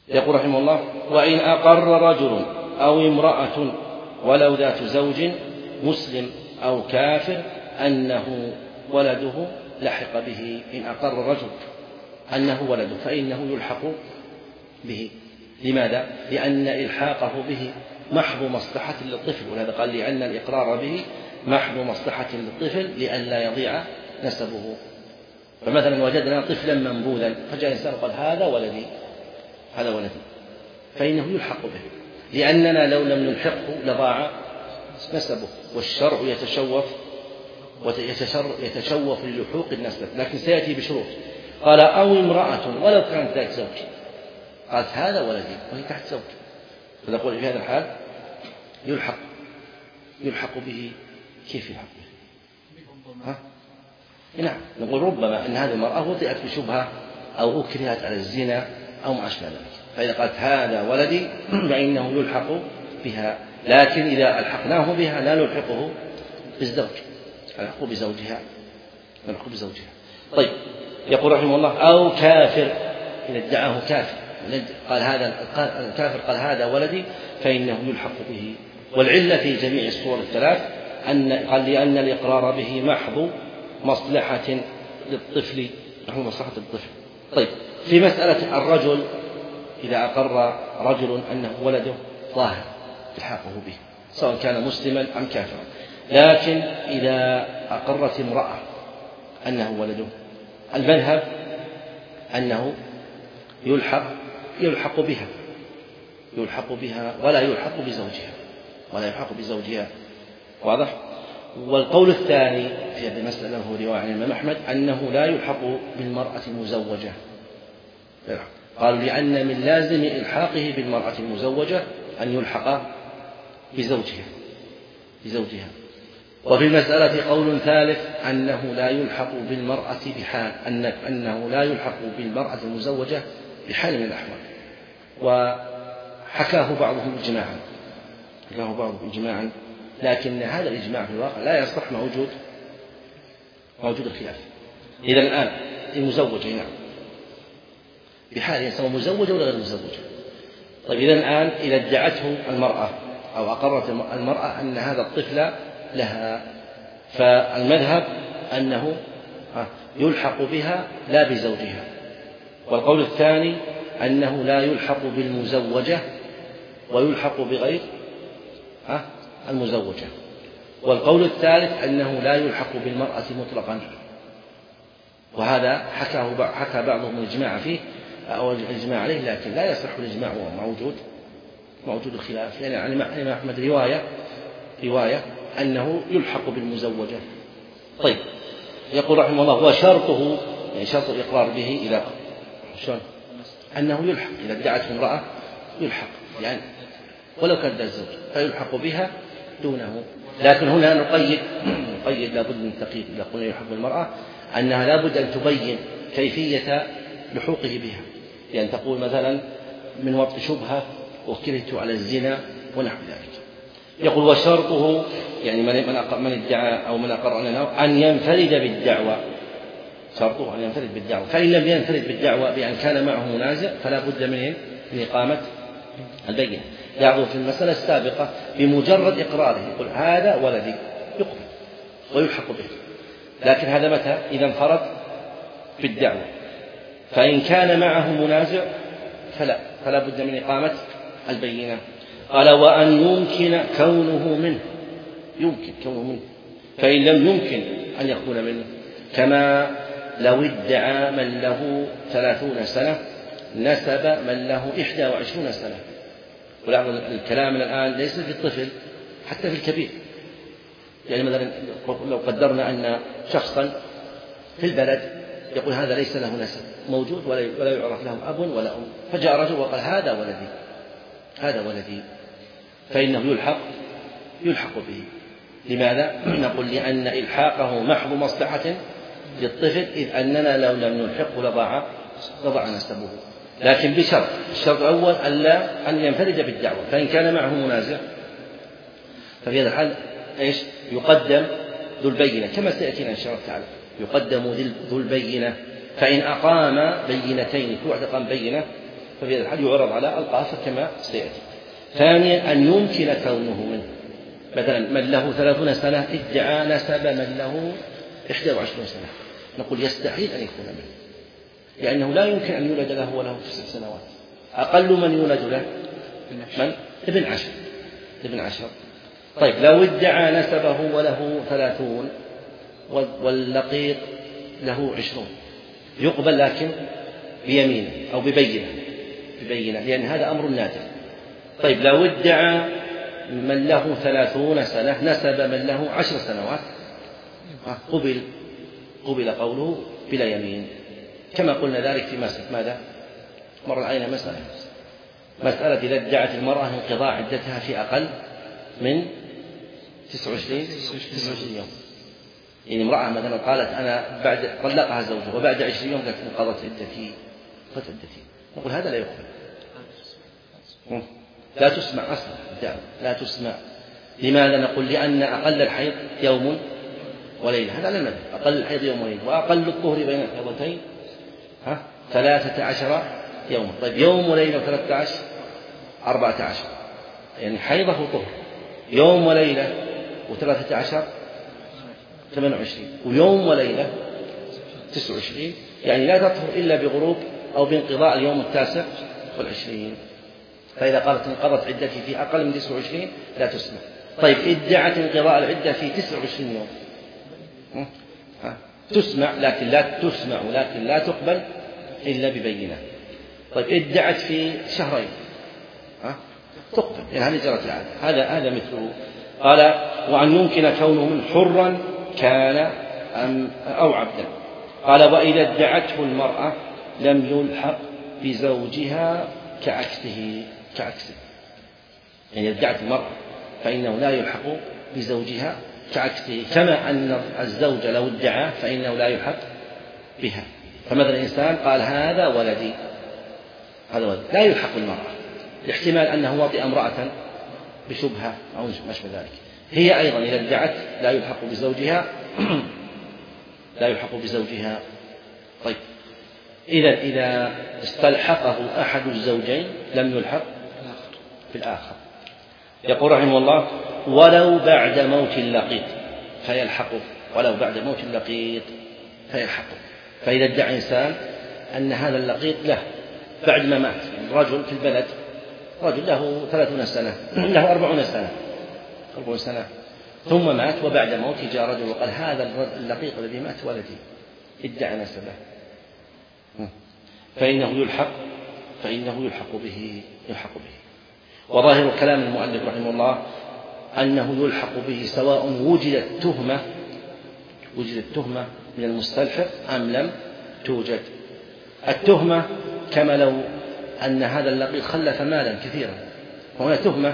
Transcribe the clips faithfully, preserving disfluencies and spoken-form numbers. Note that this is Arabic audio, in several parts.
يقول رحمه الله: وإن أقر رجل أو امرأة ولو ذات زوج مسلم أو كافر أنه ولده لحق به. إن أقر الرجل أنه ولده فإنه يلحق به. لماذا؟ لأن إلحاقه به محض مصلحة للطفل، ولهذا قال لأن الإقرار به محض مصلحة للطفل لئلا يضيع نسبه. فمثلا وجدنا طفلا منبوذا فجاء إنسان وقال: هذا ولدي، هذا ولدي، فإنه يلحق به، لأننا لو لم نلحقه لضاع نسبه، والشرع يتشوف يتشوف للحوق النسب، لكن سيأتي بشروط. قال: أو امرأة ولو كانت ذات زوج، قالت: هذا ولدي وهي تحت زوج، فنقول في هذا الحال يلحق يلحق به. كيف يلحق به؟ ها؟ نعم، نقول ربما أن هذه المرأة وطئت بشبهة أو أكرهت على الزنا أو ما أشبه ذلك، فإذا قالت هذا ولدي فإنه يلحق بها، لكن إذا ألحقناه بها لا نلحقه بالزوج، نلحق بزوجها نلحق بزوجها. طيب، يقول رحمه الله: أو كافر، إذا ادعاه كافر قال هذا الكافر قال هذا ولدي فإنه يلحق به. والعلة في جميع الصور الثلاث أن قال لأن الإقرار به محض مصلحة للطفل، محض مصلحة للطفل. طيب، في مسألة الرجل إذا أقر رجل أنه ولده ظاهر الحاقه به سواء كان مسلما أم كافرا، لكن إذا أقرت امرأة أنه ولده المذهب أنه يلحق يلحق بها يلحق بها ولا يلحق بزوجها ولا يلحق بزوجها واضح؟ والقول الثاني في هذه المسألة هو رواية عن الإمام أحمد أنه لا يلحق بالمرأة المزوجة، قالوا لأن من لازم إلحاقه بالمرأة المزوجة أن يلحق بزوجها بزوجها وفي المسألة قول ثالث أنه لا يلحق بالمرأة بحال أن أنه لا يلحق بالمرأة المزوجة بحال من الأحوال، وحكاه بعضهم إجماعا حكاه بعضهم إجماعا لكن هذا الإجماع في الواقع لا يصح مع وجود موجود الخلاف. إذا الآن المزوجة نعم بحال سواء مزوجة ولا غير مزوجة. طيب، إذا الآن إذا ادعته المرأة أو أقرت المرأة أن هذا الطفل لها، فالمذهب أنه يلحق بها لا بزوجها، والقول الثاني أنه لا يلحق بالمزوجة ويلحق بغير المزوجة، والقول الثالث أنه لا يلحق بالمرأة مطلقا، وهذا حكاه حكى بعضهم الإجماع فيه أو الإجماع عليه، لكن لا يصح الإجماع مع وجود موجود الخلاف، لأن يعني عن الإمام أحمد رواية رواية أنه يلحق بالمزوجة. طيب، يقول رحمه الله: وشرطه يعني شرط الإقرار به إذا شلون أنه يلحق إذا ادعته امرأة يلحق يعني ولو كان ذا الزوج فيلحق بها دونه، لكن هنا نقيد نقيد لابد من التقييد إذا قلنا يلحق بالمرأة أنها لابد أن تبين كيفية لحوقه بها، يعني تقول مثلا من وقت شبهة وكرهت على الزنا ونحو ذلك. يقول: وشرطه يعني من ادعى أو من أقر أن ينفرد بالدعوة، شرطه أن ينفرد بالدعوة، فإن لم ينفرد بالدعوة بأن كان معه منازع فلا بد من من إقامة البينة. لاحظوا في المسألة السابقة بمجرد إقراره يقول هذا ولدي يقبل ويلحق به، لكن هذا متى؟ إذا انفرد بالدعوة، فإن كان معه منازع فلا فلا بد من إقامة البينة. قال: وأن يمكن كونه منه، يمكن كونه منه، فإن لم يمكن أن يكون منه، كما لو ادعى من له ثلاثون سنة نسب من له إحدى وعشرون سنة. ولاحظوا الكلام الآن ليس في الطفل حتى في الكبير، يعني مثلا لو قدرنا أن شخصا في البلد يقول هذا ليس له نسب موجود ولا يعرف له أب ولا أم، فجاء رجل وقال هذا ولدي هذا ولدي فإنه يلحق يلحق به. لماذا؟ نقول لأن إلحاقه محض مصلحة للطفل، إذ أننا لو لم نلحقه لضاع لضاع نسبه، لكن بشرط. الشرط الأول ألا أن ينفرد بالدعوة، فإن كان معه منازع ففي هذا الحال إيش؟ يقدم ذو البينة كما سيأتينا إن شاء الله تعالى، يقدم ذو البينة، فإن أقام بينتين كل واحد أقام بينة ففي هذا الحال يعرض على القاصر كما سيأتي. ثانيا أن يمكن كونه منه، مثلا من له ثلاثون سنة ادعى نسب من له إحدى وعشرين سنة، نقول يستحيل أن يكون منه، لأنه لا يمكن أن يولد له وله تسع سنوات. أقل من يولد له من؟ ابن عشر ابن عشر طيب لو ادعى نسبه وله ثلاثون واللقيط له عشرون يقبل، لكن بيمينه أو ببينة ببينة لأن هذا أمر نادر. طيب لو ادعى من له ثلاثون سنة نسب من له عشر سنوات قبل قبل قوله بلا يمين، كما قلنا ذلك في مسألة ماذا؟ مر علينا مسألة مسألة إذا ادعت المرأة انقضاء عدتها في أقل من تسعة وعشرين يوم، يعني امرأة مثلا قالت أنا بعد طلقها زوجها وبعد عشرين يوم قالت انقضت عدتي قضت عدتي، نقول هذا لا يقبل، لا تسمع أصلا لا تسمع. لماذا؟ نقول لأن أقل الحيض يوم وليلة، هذا على المذهب، أقل الحيض يوم وليلة، وأقل الطهر بين الحيضتين ها ثلاثة عشر يوم. طيب يوم وليلة وثلاثة عشر أربعة عشر، يعني حيضة وطهر، يوم وليلة وثلاثة عشر ثمانية وعشرين، ويوم وليلة تسعة وعشرين، يعني لا تطهر إلا بغروب أو بانقضاء اليوم التاسع والعشرين. فإذا قالت انقضت عدتي في أقل من تسعة وعشرين لا تسمع. طيب ادعت انقضاء العدة في تسعة وعشرين يوم ها. تسمع لكن لا تسمع لكن لا تقبل إلا ببينة. طيب ادعت في شهرين ها تقبل، يعني هذه جرت العادة، هذا هذا مثله. قال وأن يمكن كونه من حرا كان أم أو عبدا. قال وإذا ادعته المرأة لم يلحق بزوجها كعكسه كعكسه يعني ادعت المرأة فإنه لا يلحق بزوجها كعكسه، كما أن الزوج لو ادعى فإنه لا يلحق بها. فمثلا إنسان قال هذا ولدي هذا ولدي لا يلحق المرأة، الاحتمال أنه وطئ امرأة بشبهة أو ما أشبه ذلك. هي أيضا إذا ادعت لا يلحق بزوجها لا يلحق بزوجها. طيب إذا إذا استلحقه أحد الزوجين لم يلحق بالآخر. يقول رحمه الله ولو بعد موت اللقيط فيلحقه، ولو بعد موت اللقيط فيلحقه. فإذا ادعى إنسان أن هذا اللقيط له بعد ما مات، رجل في البلد رجل له ثلاثون سنة له أربعون سنة أربعون سنة ثم مات، وبعد موته جاء رجل وقال هذا اللقيط الذي مات ولدي، ادعى نسبه، فإنه يلحق فإنه يلحق به يلحق به. وظاهر كلام المؤلف رحمه الله أنه يلحق به سواء وجدت تهمة وجدت تهمة من المستلحق أم لم توجد. التهمة كما لو أن هذا اللقيط خلف مالا كثيرا، وهنا تهمة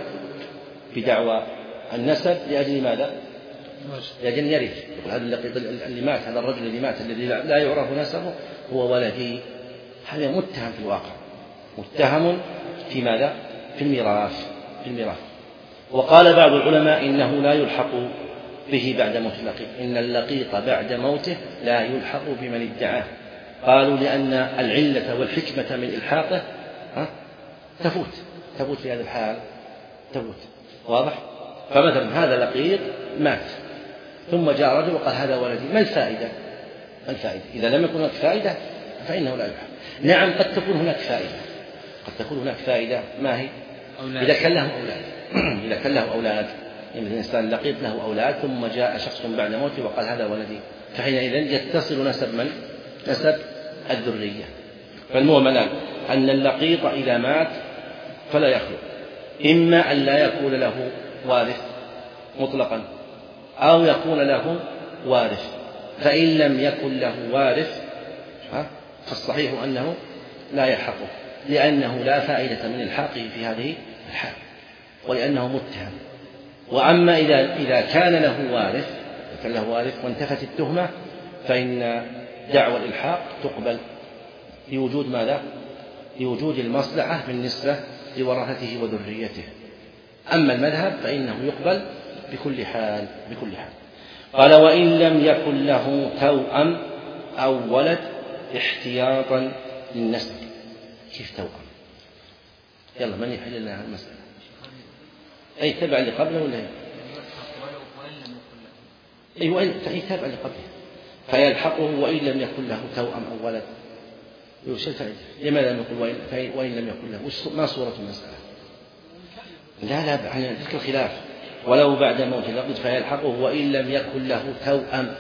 بدعوى النسب لأجل ماذا؟ لأجل يرث. يقول هذا اللقيط اللي مات، هذا الرجل الذي مات الذي لا يعرف نسبه هو ولدي، هذا متهم في الواقع، متهم في ماذا؟ في الميراث في الميراث. وقال بعض العلماء إنه لا يلحق به بعد موت اللقيط، إن اللقيط بعد موته لا يلحق بمن ادعاه. قالوا لأن العلة والحكمة من إلحاقه تفوت تفوت في هذا الحال تفوت. واضح؟ فمثلا هذا لقيط مات ثم جاء رجل وقال هذا ولدي، ما الفائدة؟ ما الفائدة؟ إذا لم يكن هناك فائدة فإنه لا يلحق. نعم قد تكون هناك فائدة قد تكون هناك فائدة ما هي؟ أولاد. إذا كان له أولاد إذا كان له أولاد يعني الإنسان لقيط له أولاد ثم جاء شخص بعد موته وقال هذا ولدي، فحينئذ يتصل نسب من؟ نسب الذرية. فالمهم الآن أن اللقيط إذا مات فلا يخلو، إما أن لا يكون له وارث مطلقا أو يكون له وارث، فإن لم يكن له وارث فالصحيح أنه لا يلحقه، لأنه لا فائدة من إلحاقه في هذه الحال ولأنه متهم. وأما إذا إذا كان له وارث كان له وارث وانتفت التهمة فإن دعوى الإلحاق تقبل لوجود ماذا؟ لوجود المصلحة بالنسبة لورثته وذريته. أما المذهب فإنه يقبل بكل حال بكل حال. قال وإن لم يكن له توأم أو ولد احتياطا للنسب. كيف توأم؟ يلا من يحل لنا المسألة؟ أي تبع اللي قبله ولا أي وإن تابع اللي قبله فيلحقه وإن لم يكن له توأم أو ولد. وش الفائدة؟ لماذا نقول وإن, وإن لم يكن له؟ ما صورة المسألة؟ لا لا عن ذكر الخلاف. ولو بعد موت اللقيط فيلحقه وإن لم يكن له توأم.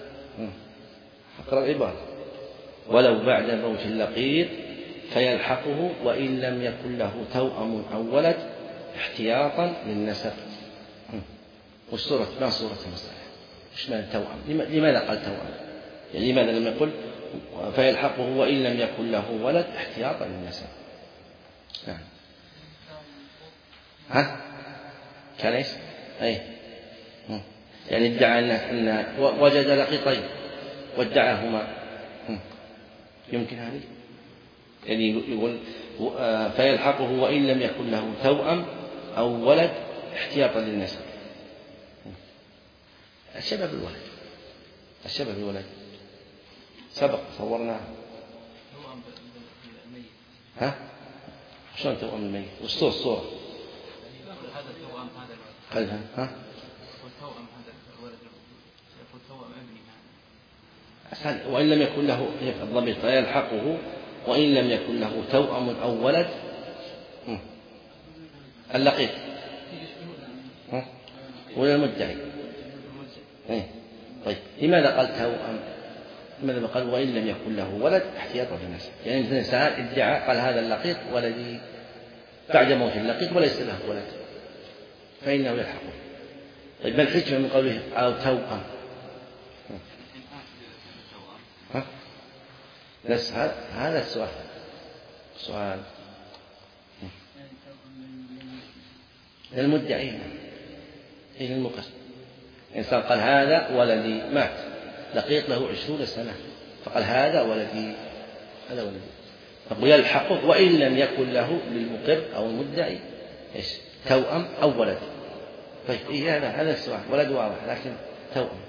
أقرأ العبارة. ولو بعد موت اللقيط فيلحقه وإن لم يكن له توأم أو ولد احتياطا للنسب. وش صورة ما صورة المسألة؟ وش معنى توأم؟ لماذا قال توأم؟ يعني لماذا لم يقل فيلحقه وإن لم يكن له ولد احتياطا للنسب؟ نعم. ها؟ كان ايش؟ أي. يعني ادعى أن وجد لقيطين وادعاهما. يمكن هذه؟ يعني يقول فيلحقه وإن لم يكن له توأم أو ولد احتياطا للنسب. الشبه بالولد الشبه بالولد سبق صورناه. ها؟ شلون توأم الميت؟ والصورة الصورة هذا التوأم هذا الولد ها؟ والتوأم هذا الولد يقول توأم ابني هذا. وإن لم يكن له الضمير فيلحقه وإن لم يكن له توأم أو ولد اللقيط ولا المدعي. إيه؟ طيب لماذا قال توأم؟ لماذا قال وإن لم يكن له ولد احتياطا للنسب؟ يعني مثل إنسان ادعى قال هذا اللقيط ولدي بعد موت اللقيط وليس له ولد فإنه يلحقه. طيب ما الحكمة من قوله أو توأم؟ ها؟ بس هذا السؤال سؤال للمدعين إلى المقر. إنسان قال هذا ولدي مات لقيط له عشرون سنة فقال هذا ولدي هذا ولدي فقل يلحقه وإن لم يكن له للمقر أو المدعي إيش توأم أو ولد. طيب إيه هذا هذا السؤال ولد واضح لكن توأم.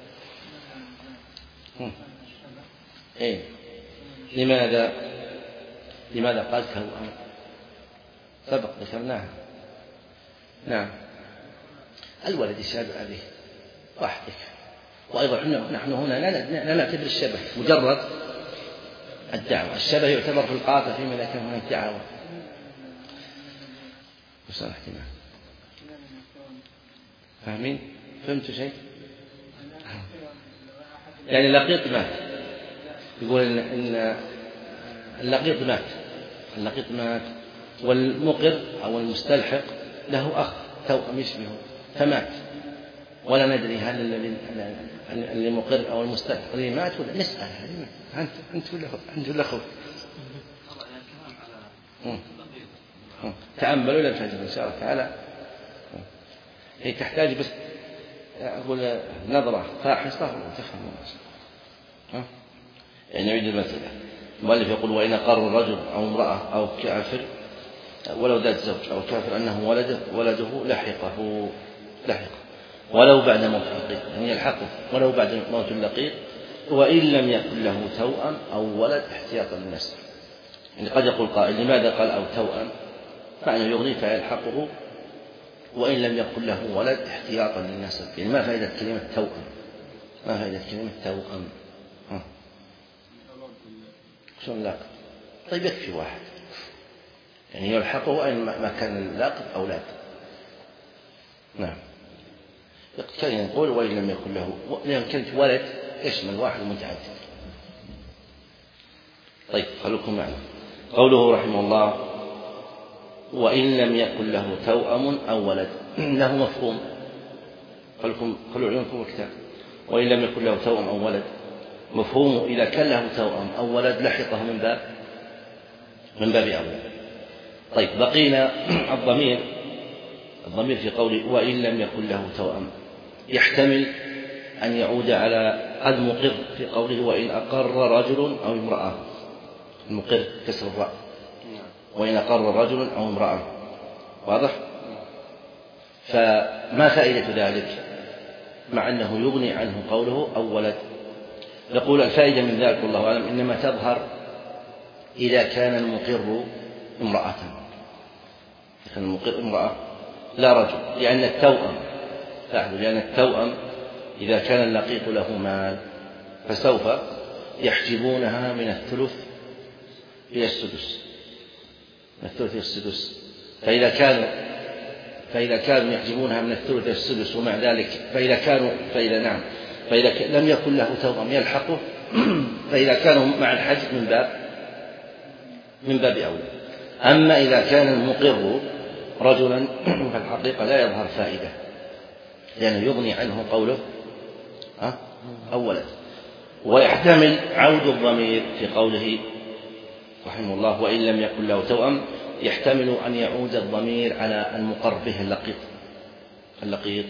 إيه لماذا لماذا قال توأم؟ سبق ذكرناها. نعم الولد يشابه أبيه واحد. وأيضا نحن هنا لا نعتبر الشبه مجرد الدعوة. الشبه يعتبر في القاطع فيما إذا كان هناك دعوة. وصل احتمال فاهمين؟ فهمتوا شيء؟ يعني اللقيط مات يقول إن اللقيط مات اللقيط مات والمقر أو المستلحق له أخ توأم يشبهه فمات ولا ندري هل الذي اللي مقر أو المستلحق اللي مات ولا نسأل أنت أنت ولا أنت ولا أخوك. تأملوا إلى الفجر إن شاء الله تعالى. هي تحتاج بس أقول نظرة فاحصة وتفهم. يعني نعيد المسألة. المؤلف يقول وإن أقر الرجل أو امرأة أو كافر ولو ذات زوج أو كافر أنه ولده ولده لحقه لحقه ولو بعد موت اللقيط يعني يلحقه ولو بعد موت اللقيط وإن لم يكن له توأم أو ولد احتياطا للنسب. يعني قد يقول قائل لماذا قال أو توأم؟ فأنه يغني فيلحقه وإن لم يكن له ولد احتياطا للنسب. يعني ما فائدة كلمة توأم؟ ما فائدة كلمة توأم؟ ها شلون لاقط؟ طيب يكفي واحد يعني يلحقه أين ما كان اللاقط أولاد. نعم كان يقول وإن لم يكن له لأن كلمة ولد يشمل واحد متعدد. طيب خلوكم معنا. قوله رحمه الله وإن لم يكن له توأم أو ولد له مفهوم. خلوكم خلوا عيونكم الكتاب. وإن لم يكن له توأم أو ولد مفهوم إذا كان له توأم أو ولد لحقه من باب من باب أولى. طيب بقينا الضمير الضمير في قوله وإن لم يكن له توأم يحتمل أن يعود على المقر في قوله وإن أقر رجل أو امرأة. المقر كسر الراء وإن أقر رجل أو امرأة واضح؟ فما فائدة ذلك مع أنه يغني عنه قوله أو ولد؟ نقول الفائدة من ذلك والله أعلم إنما تظهر إذا كان المقر امرأة كان المقر امرأة لا رجل، لأن التوأم لأن التوأم إذا كان اللقيط له مال فسوف يحجبونها من الثلث إلى السدس، من الثلث إلى السدس. فإذا كانوا فإذا كانوا يحجبونها من الثلث إلى السدس ومع ذلك فإذا كانوا فإذا نعم فإذا لم يكن له توأم يلحقه فإذا كانوا مع الحجب من باب من باب أولى. أما إذا كان المقر رجلا فالحقيقة لا يظهر فائدة، لأنه يغني عنه قوله ها أولا. ويحتمل عود الضمير في قوله رحمه الله وإن لم يكن له توأم، يحتمل أن يعود الضمير على المقر به اللقيط اللقيط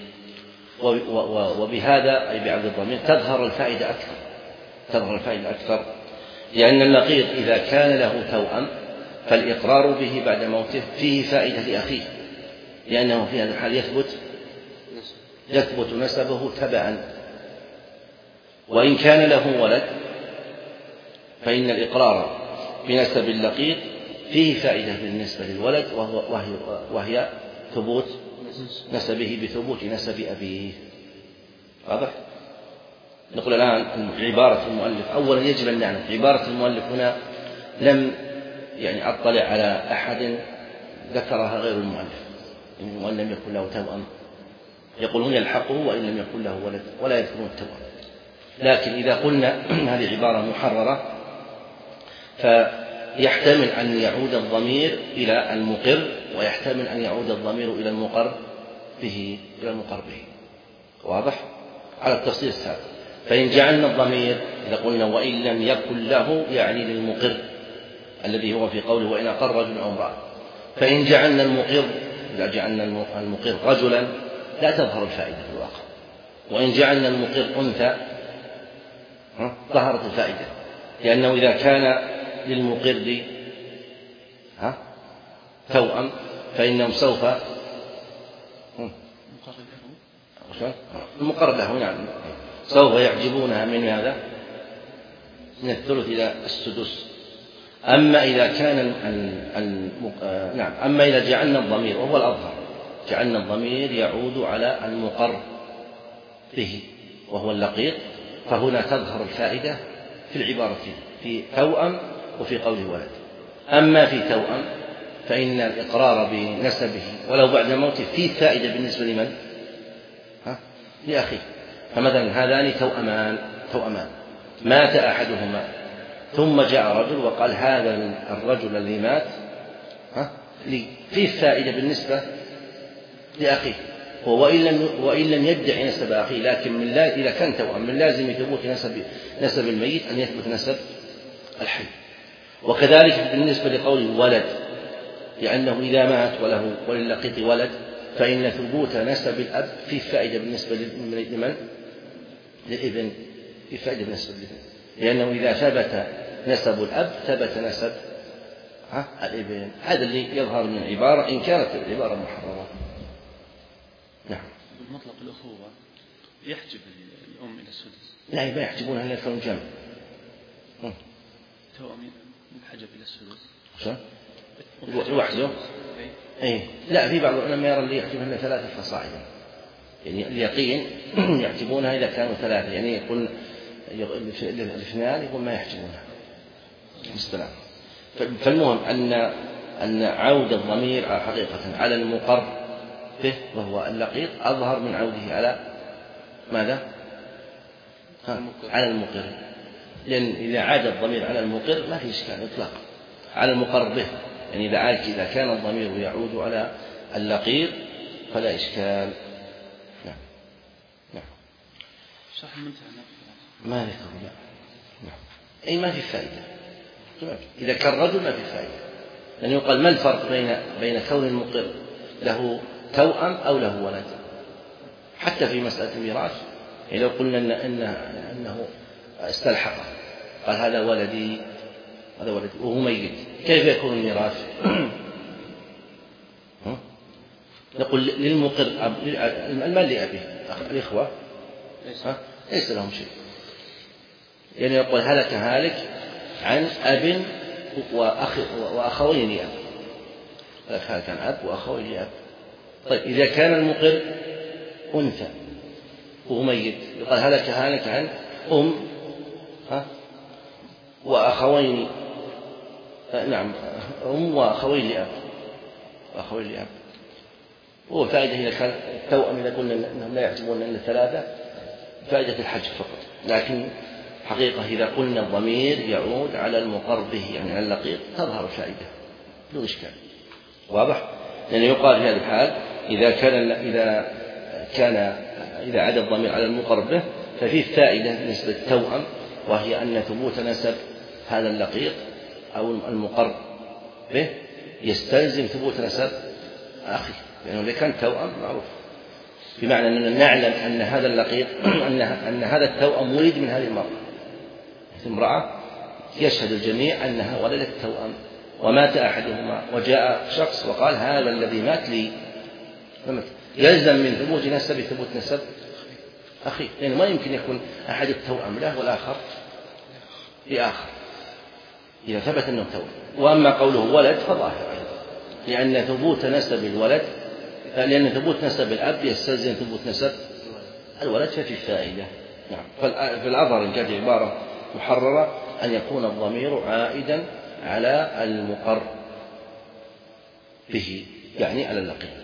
وبهذا أي بعود الضمير تظهر الفائدة أكثر تظهر الفائدة أكثر لأن اللقيط إذا كان له توأم فالإقرار به بعد موته فيه فائدة لأخيه، لأنه في هذا الحال يثبت يثبت نسبه تبعا. وإن كان له ولد فإن الإقرار بنسب اللقيط فيه فائدة بالنسبة للولد وهو وهي, وهي ثبوت نسبه بثبوت نسب أبيه. واضح؟ نقول الآن عبارة المؤلف أولا يجب أن نعلم عبارة المؤلف هنا لم يعني أطلع على أحد ذكرها غير المؤلف، وإن لم يكن له توأم يقولون يلحقه وإن لم يكن له ولد ولا يذكرون التوأم. لكن إذا قلنا هذه عبارة محررة فيحتمل أن يعود الضمير إلى المقر ويحتمل أن يعود الضمير إلى المقر به إلى المقر به. واضح؟ على التفصيل السابق. فإن جعلنا الضمير إذا قلنا وإن لم يكن له يعني للمقر الذي هو في قوله وإن أقر رجل أو امرأة، فإن جعلنا المقر إذا جعلنا المقر رجلا لا تظهر الفائدة في الواقع، وإن جعلنا المقر أنثى ظهرت الفائدة، لأنه إذا كان للمقر ها توأم فإنهم سوف المقر له نعم سوف يعجبونها من هذا من الثلث إلى السدس. أما إذا كان الم... نعم أما إذا جعلنا الضمير وهو الأظهر جعلنا الضمير يعود على المقر به وهو اللقيط، فهنا تظهر الفائدة في العبارة في توأم وفي قوله ولد. أما في توأم فإن الإقرار بنسبه ولو بعد موته فيه فائدة بالنسبة لمن؟ ها؟ لأخيه. فمثلا هذان توأمان توأمان مات أحدهما ثم جاء رجل وقال هذا الرجل الذي مات ها لي فيه فائدة بالنسبة لأخيه، وإن لم وإن لم يدعي نسب أخيه، لكن من لا إذا كان توأم من لازم ثبوت نسب نسب الميت أن يثبت نسب الحي. وكذلك بالنسبة لقول ولد، لأنه إذا مات وله وللقيط ولد فإن ثبوت نسب الأب فيه فائدة بالنسبة لمن؟ للابن، فيه فائدة بالنسبة للابن، لأنه إذا ثبت نسب الأب ثبت نسب ها الابن. هذا اللي يظهر من العبارة إن كانت العبارة محررة. نعم. بالمطلق الأخوة يحجب الأم إلى السدس؟ لا ما يحجبونها إلا كون جمع. توأم يحجب إلى السدس. شو؟ لوحده؟ إيه. لا في بعض العلماء يرى اللي يحجبونها ثلاثة فصاعدا. يعني اليقين يحجبونها إذا كانوا ثلاثة، يعني يقول الاثنان يقول ما يحجبونها. السلام. فالمهم أن أن عود الضمير حقيقة على المقر به وهو اللقيط أظهر من عوده على ماذا؟ ها. على المقر، لأن إذا عاد الضمير على المقر ما في إشكال إطلاقا على المقر به، يعني إذا عاد إذا كان الضمير يعود على اللقيط فلا إشكال. نعم نعم. شرح المنتهى ما ذكر لا نعم. أي ما في فائدة إذا كان رجل ما في فائدة، لأنه يقال ما الفرق بين بين كون المقر له توأم أو له ولد؟ حتى في مسألة الميراث يعني لو قلنا إن إنه, إنه استلحقه قال هذا ولدي هذا ولدي وهو ميت كيف يكون الميراث؟ نقول للمقر المال لأبيه الإخوة ليس لهم شيء، يعني يقول هلك هالك عن أب وأخ وأخوين لأب، إذا كان أب وأخوين لأب. طيب إذا كان المقر أنثى وهو ميت يقال هلك هلك عن أم ها وأخوين، نعم أم وأخوين لأب، وأخوين لأب. هو فائدة إذا كان التوأم إذا قلنا أنهم لا يعتبرون أن الثلاثة فائدة الحج فقط، لكن حقيقة إذا قلنا الضمير يعود على المقر به يعني على اللقيط تظهر الفائدة بدون إشكال. واضح؟ لأنه يقال في هذه الحال إذا كان إذا كان إذا عاد الضمير على المقر به ففيه فائدة بالنسبة للتوأم، وهي أن ثبوت نسب هذا اللقيط أو المقر به يستلزم ثبوت نسب أخيه، لأنه إذا كان توأم معروف، بمعنى أننا نعلم أن هذا اللقيط أن أن هذا التوأم ولد من هذه المرأة، امرأة يشهد الجميع أنها ولدت توأم ومات أحدهما وجاء شخص وقال هذا الذي مات لي، يلزم من ثبوت نسب ثبوت نسب أخيه، لأنه ما يمكن يكون أحد التوأم له والآخر لآخر إذا ثبت أنه توأم. وأما قوله ولد فظاهر، لأن ثبوت نسب الولد لأن ثبوت نسب الأب يستلزم ثبوت نسب الولد ففي فائدة. نعم. فالأظهر إن كانت عبارة محررة أن يكون الضمير عائدا على المقر به يعني على اللقيط.